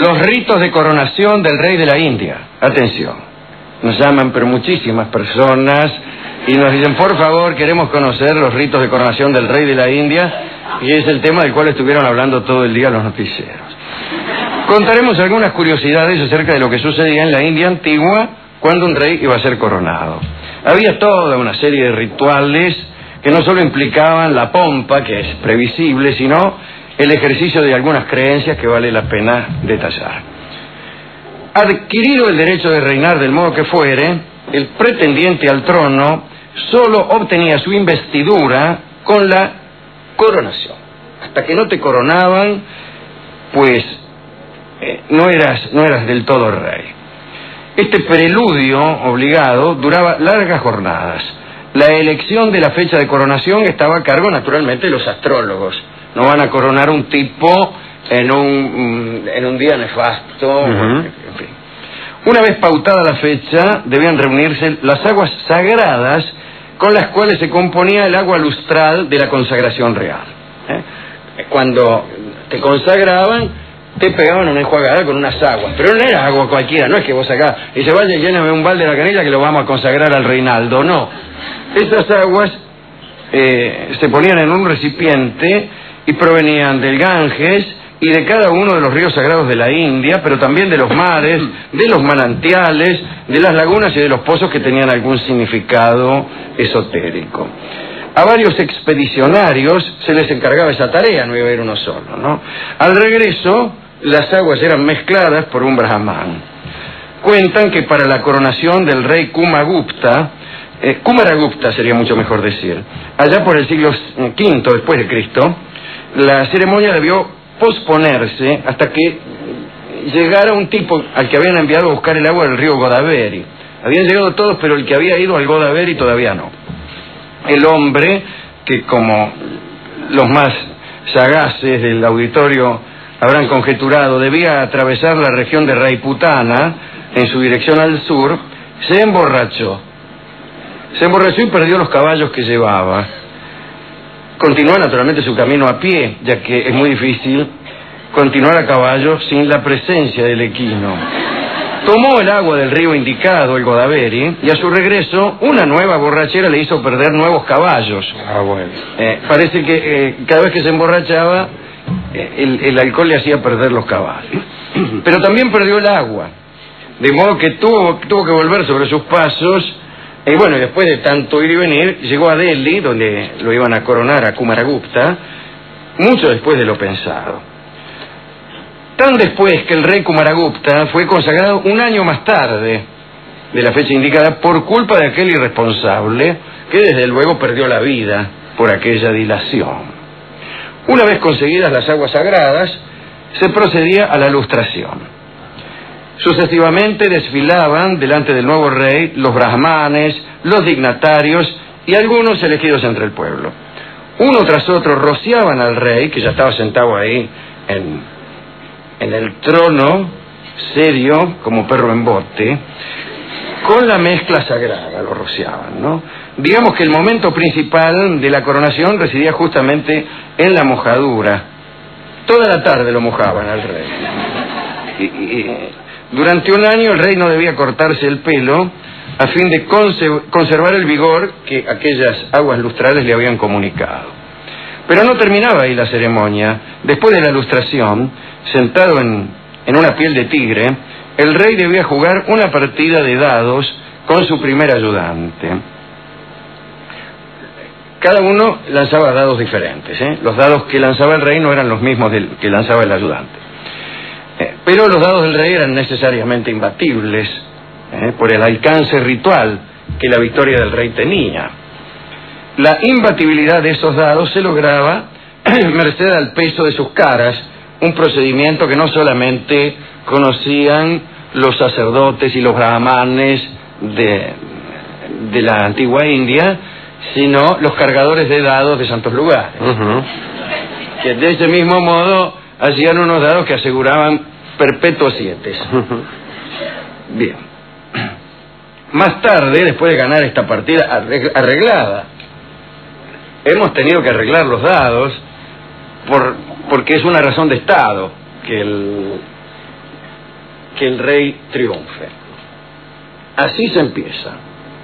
Los ritos de coronación del rey de la India. Atención, nos llaman pero muchísimas personas y nos dicen, por favor, queremos conocer los ritos de coronación del rey de la India, y es el tema del cual estuvieron hablando todo el día los noticieros. Contaremos algunas curiosidades acerca de lo que sucedía en la India antigua cuando un rey iba a ser coronado. Había toda una serie de rituales que no solo implicaban la pompa, que es previsible, sino el ejercicio de algunas creencias que vale la pena detallar. Adquirido el derecho de reinar del modo que fuere, el pretendiente al trono solo obtenía su investidura con la coronación. Hasta que no te coronaban, pues no eras del todo rey. Este preludio obligado duraba largas jornadas. La elección de la fecha de coronación estaba a cargo, naturalmente, de los astrólogos. No van a coronar un tipo en un día nefasto, en fin. Una vez pautada la fecha, debían reunirse las aguas sagradas con las cuales se componía el agua lustral de la consagración real. Cuando te consagraban, te pegaban una enjuagada con unas aguas, pero no era agua cualquiera, no es que vos acá y se vaya y lléname un balde de la canilla que lo vamos a consagrar al Reinaldo, no. Esas aguas se ponían en un recipiente y provenían del Ganges y de cada uno de los ríos sagrados de la India, pero también de los mares, de los manantiales, de las lagunas y de los pozos que tenían algún significado esotérico. A varios expedicionarios se les encargaba esa tarea, no iba a ir uno solo, ¿no? Al regreso, las aguas eran mezcladas por un brahman. Cuentan que para la coronación del rey Kumaragupta sería mucho mejor decir, allá por el siglo V después de Cristo, la ceremonia debió posponerse hasta que llegara un tipo al que habían enviado a buscar el agua del río Godavari. Habían llegado todos, pero el que había ido al Godavari todavía no. El hombre, que como los más sagaces del auditorio habrán conjeturado, debía atravesar la región de Raiputana en su dirección al sur, se emborrachó y perdió los caballos que llevaba. Continuó naturalmente su camino a pie, ya que es muy difícil continuar a caballo sin la presencia del equino. Tomó el agua del río indicado, el Godavari, y a su regreso una nueva borrachera le hizo perder nuevos caballos. Bueno. Parece que cada vez que se emborrachaba, el alcohol le hacía perder los caballos. Pero también perdió el agua, de modo que tuvo que volver sobre sus pasos. Y bueno, después de tanto ir y venir, llegó a Delhi, donde lo iban a coronar a Kumaragupta, mucho después de lo pensado. Tan después que el rey Kumaragupta fue consagrado un año más tarde de la fecha indicada por culpa de aquel irresponsable que desde luego perdió la vida por aquella dilación. Una vez conseguidas las aguas sagradas, se procedía a la lustración. Sucesivamente desfilaban delante del nuevo rey los brahmanes, los dignatarios y algunos elegidos entre el pueblo. Uno tras otro rociaban al rey, que ya estaba sentado ahí en el trono, serio, como perro en bote, con la mezcla sagrada, lo rociaban, ¿no? Digamos que el momento principal de la coronación residía justamente en la mojadura. Toda la tarde lo mojaban al rey. Durante un año el rey no debía cortarse el pelo a fin de conservar el vigor que aquellas aguas lustrales le habían comunicado. Pero no terminaba ahí la ceremonia. Después de la lustración, sentado en una piel de tigre, el rey debía jugar una partida de dados con su primer ayudante. Cada uno lanzaba dados diferentes, Los dados que lanzaba el rey no eran los mismos que lanzaba el ayudante. Pero los dados del rey eran necesariamente imbatibles por el alcance ritual que la victoria del rey tenía. La imbatibilidad de esos dados se lograba merced al peso de sus caras, un procedimiento que no solamente conocían los sacerdotes y los brahmanes de la antigua India, sino los cargadores de dados de santos lugares, que de ese mismo modo hacían unos dados que aseguraban perpetuos 7. Bien. Más tarde, después de ganar esta partida arreglada, hemos tenido que arreglar los dados porque es una razón de Estado que que el rey triunfe. Así se empieza.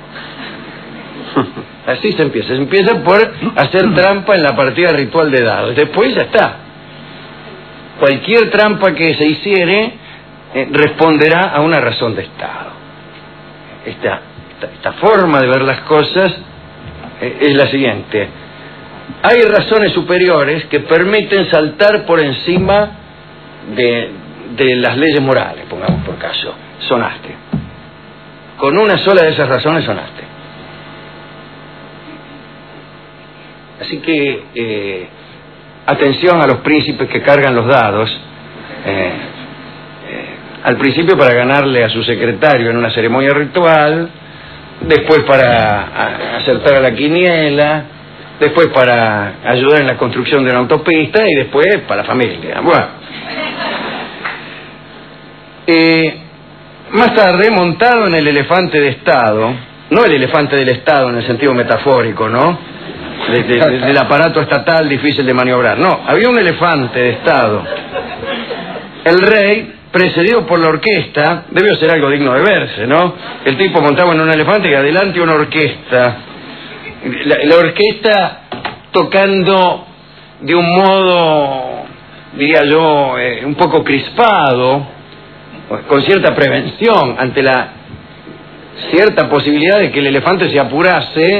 Así se empieza. Se empieza por hacer trampa en la partida ritual de dados. Después ya está. Cualquier trampa que se hiciere responderá a una razón de Estado. Esta forma de ver las cosas es la siguiente. Hay razones superiores que permiten saltar por encima de las leyes morales, pongamos por caso. Sonaste. Con una sola de esas razones sonaste. Así que atención a los príncipes que cargan los dados. Al principio para ganarle a su secretario en una ceremonia ritual, después para acertar a la quiniela, después para ayudar en la construcción de una autopista y después para la familia. Bueno. Más tarde, montado en el elefante de Estado, no el elefante del Estado en el sentido metafórico, ¿no? Del aparato estatal difícil de maniobrar. No, había un elefante de Estado. El rey, precedido por la orquesta, debió ser algo digno de verse, ¿no? El tipo montaba en un elefante y adelante una orquesta. La orquesta tocando de un modo, diría yo, un poco crispado, con cierta prevención ante la cierta posibilidad de que el elefante se apurase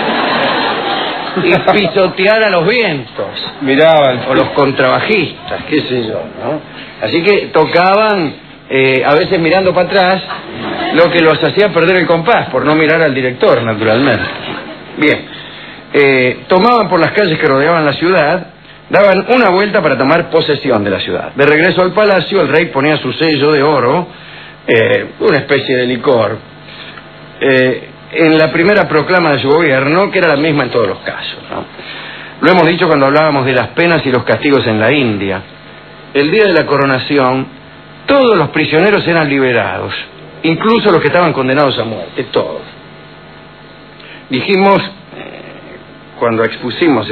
y pisoteara los vientos. Miraban. O los contrabajistas, qué sé yo, ¿no? Así que tocaban, a veces mirando para atrás, lo que los hacía perder el compás, por no mirar al director, naturalmente. Bien. Tomaban por las calles que rodeaban la ciudad, daban una vuelta para tomar posesión de la ciudad. De regreso al palacio, el rey ponía su sello de oro, una especie de licor, en la primera proclama de su gobierno, que era la misma en todos los casos, ¿no? Lo hemos dicho cuando hablábamos de las penas y los castigos en la India. El día de la coronación, todos los prisioneros eran liberados, incluso los que estaban condenados a muerte, todos. Dijimos, cuando expusimos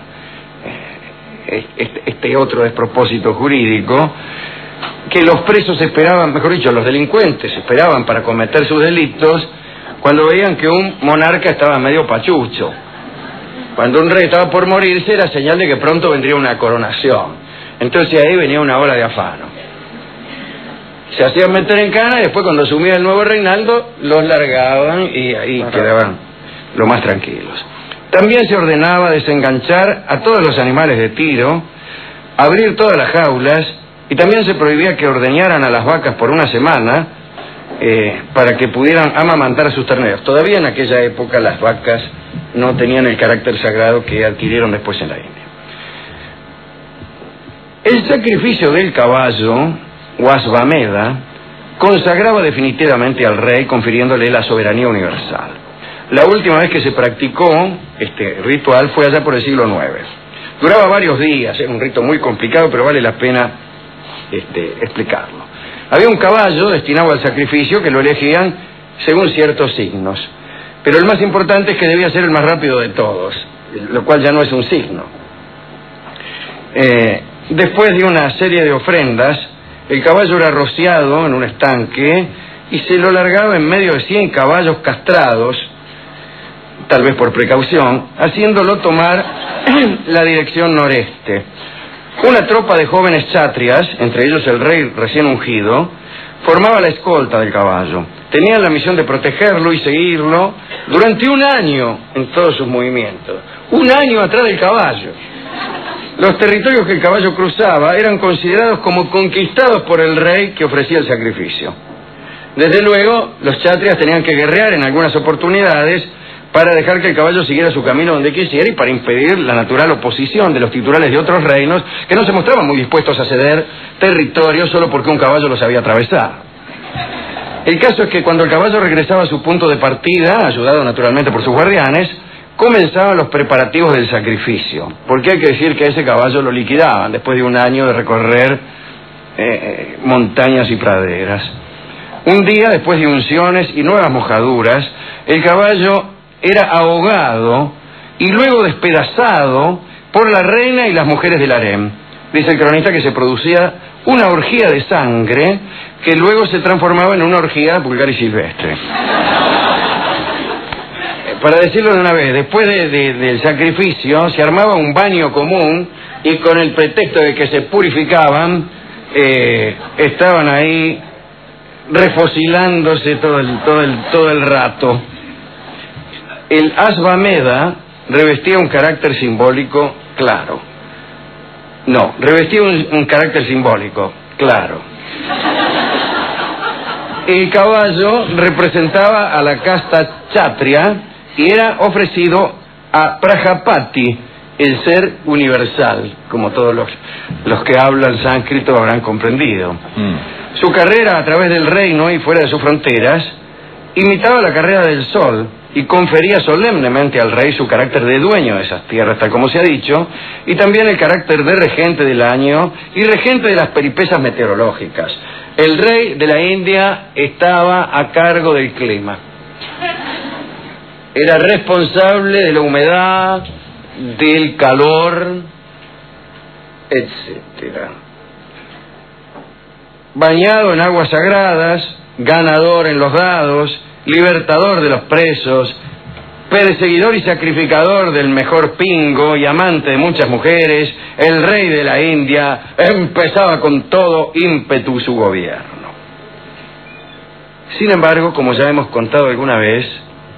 este otro despropósito jurídico, que los presos esperaban, mejor dicho, los delincuentes esperaban para cometer sus delitos cuando veían que un monarca estaba medio pachucho. Cuando un rey estaba por morirse era señal de que pronto vendría una coronación. Entonces ahí venía una ola de afano. Se hacían meter en cana y después cuando asumía el nuevo reinaldo los largaban y ahí quedaban lo más tranquilos. También se ordenaba desenganchar a todos los animales de tiro, abrir todas las jaulas y también se prohibía que ordeñaran a las vacas por una semana para que pudieran amamantar a sus terneros. Todavía en aquella época las vacas no tenían el carácter sagrado que adquirieron después en la India. El sacrificio del caballo, o Asvamedha, consagraba definitivamente al rey, confiriéndole la soberanía universal. La última vez que se practicó este ritual fue allá por el siglo IX. Duraba varios días, era un rito muy complicado, pero vale la pena explicarlo. Había un caballo destinado al sacrificio que lo elegían según ciertos signos, pero el más importante es que debía ser el más rápido de todos, lo cual ya no es un signo. Después de una serie de ofrendas, el caballo era rociado en un estanque y se lo largaba en medio de 100 caballos castrados, tal vez por precaución, haciéndolo tomar la dirección noreste. Una tropa de jóvenes chátrias, entre ellos el rey recién ungido, formaba la escolta del caballo. Tenían la misión de protegerlo y seguirlo durante un año en todos sus movimientos. Un año atrás del caballo. Los territorios que el caballo cruzaba eran considerados como conquistados por el rey que ofrecía el sacrificio. Desde luego, los chátrias tenían que guerrear en algunas oportunidades para dejar que el caballo siguiera su camino donde quisiera y para impedir la natural oposición de los titulares de otros reinos que no se mostraban muy dispuestos a ceder territorio solo porque un caballo los había atravesado. El caso es que cuando el caballo regresaba a su punto de partida, ayudado naturalmente por sus guardianes, comenzaban los preparativos del sacrificio, porque hay que decir que a ese caballo lo liquidaban después de un año de recorrer montañas y praderas. Un día, después de unciones y nuevas mojaduras, el caballo era ahogado y luego despedazado por la reina y las mujeres del harem. dice el cronista que se producía una orgía de sangre que luego se transformaba en una orgía vulgar y silvestre. Para decirlo de una vez, después del sacrificio se armaba un baño común y con el pretexto de que se purificaban, estaban ahí refocilándose todo el rato. El Asvameda revestía un carácter simbólico claro. No, revestía un carácter simbólico claro. El caballo representaba a la casta Kshatriya y era ofrecido a Prajapati, el ser universal, como todos los que hablan sánscrito habrán comprendido. Su carrera a través del reino y fuera de sus fronteras imitaba la carrera del sol y confería solemnemente al rey su carácter de dueño de esas tierras, tal como se ha dicho, y también el carácter de regente del año y regente de las peripecias meteorológicas. El rey de la India estaba a cargo del clima. Era responsable de la humedad, del calor, etcétera. Bañado en aguas sagradas, ganador en los dados, libertador de los presos, perseguidor y sacrificador del mejor pingo y amante de muchas mujeres, el rey de la India empezaba con todo ímpetu su gobierno. Sin embargo, como ya hemos contado alguna vez,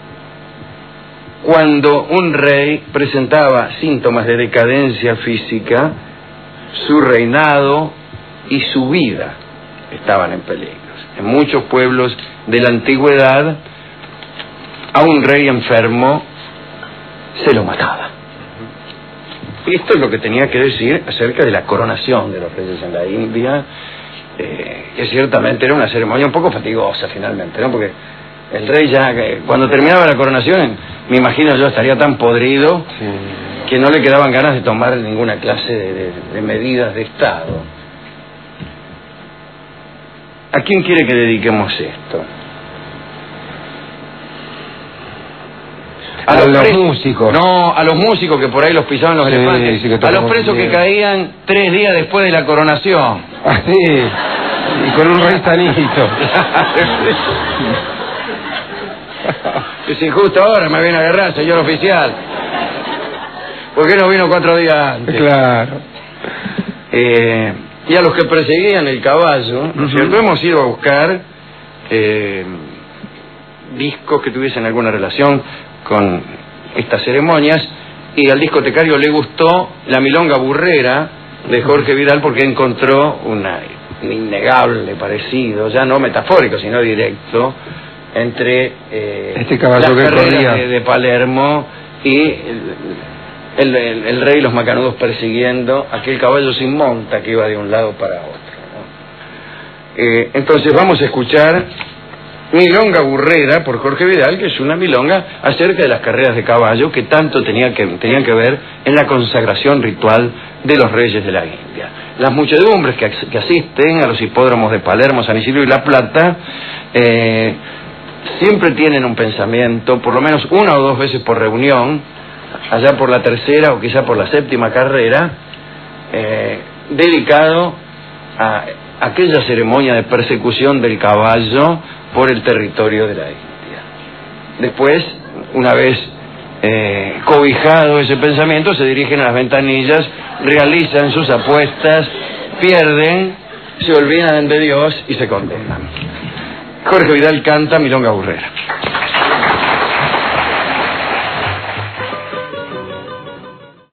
cuando un rey presentaba síntomas de decadencia física, su reinado y su vida estaban en peligro. En muchos pueblos de la antigüedad, a un rey enfermo se lo mataba. Y esto es lo que tenía que decir acerca de la coronación de los reyes en la India, que ciertamente era una ceremonia un poco fatigosa finalmente, ¿no? Porque el rey ya, cuando terminaba la coronación, me imagino yo estaría tan podrido que no le quedaban ganas de tomar ninguna clase de medidas de Estado. ¿A quién quiere que dediquemos esto? A los músicos. No, a los músicos que por ahí los pisaban los elefantes. Sí, a los presos que caían 3 días después de la coronación. Ah, sí. Y con un rey sanito. Es injusto ahora, me viene a agarrar, señor oficial. ¿Por qué no vino 4 días antes? Claro. Y a los que perseguían el caballo, ¿no es cierto? Hemos ido a buscar discos que tuviesen alguna relación con estas ceremonias, y al discotecario le gustó la milonga burrera de Jorge Vidal porque encontró un innegable parecido, ya no metafórico sino directo, entre este caballo las que carreras de Palermo y el rey y los macanudos persiguiendo aquel caballo sin monta que iba de un lado para otro, ¿no? Entonces vamos a escuchar Milonga Burrera por Jorge Vidal, que es una milonga acerca de las carreras de caballo que tanto tenían que ver en la consagración ritual de los reyes de la India. Las muchedumbres que asisten a los hipódromos de Palermo, San Isidro y La Plata siempre tienen un pensamiento, por lo menos 1 o 2 veces por reunión, allá por la 3ª o quizá por la 7ª carrera, dedicado a aquella ceremonia de persecución del caballo por el territorio de la India. Después, una vez cobijado ese pensamiento, se dirigen a las ventanillas, realizan sus apuestas, pierden, se olvidan de Dios y se condenan. Jorge Vidal canta Milonga Burrera.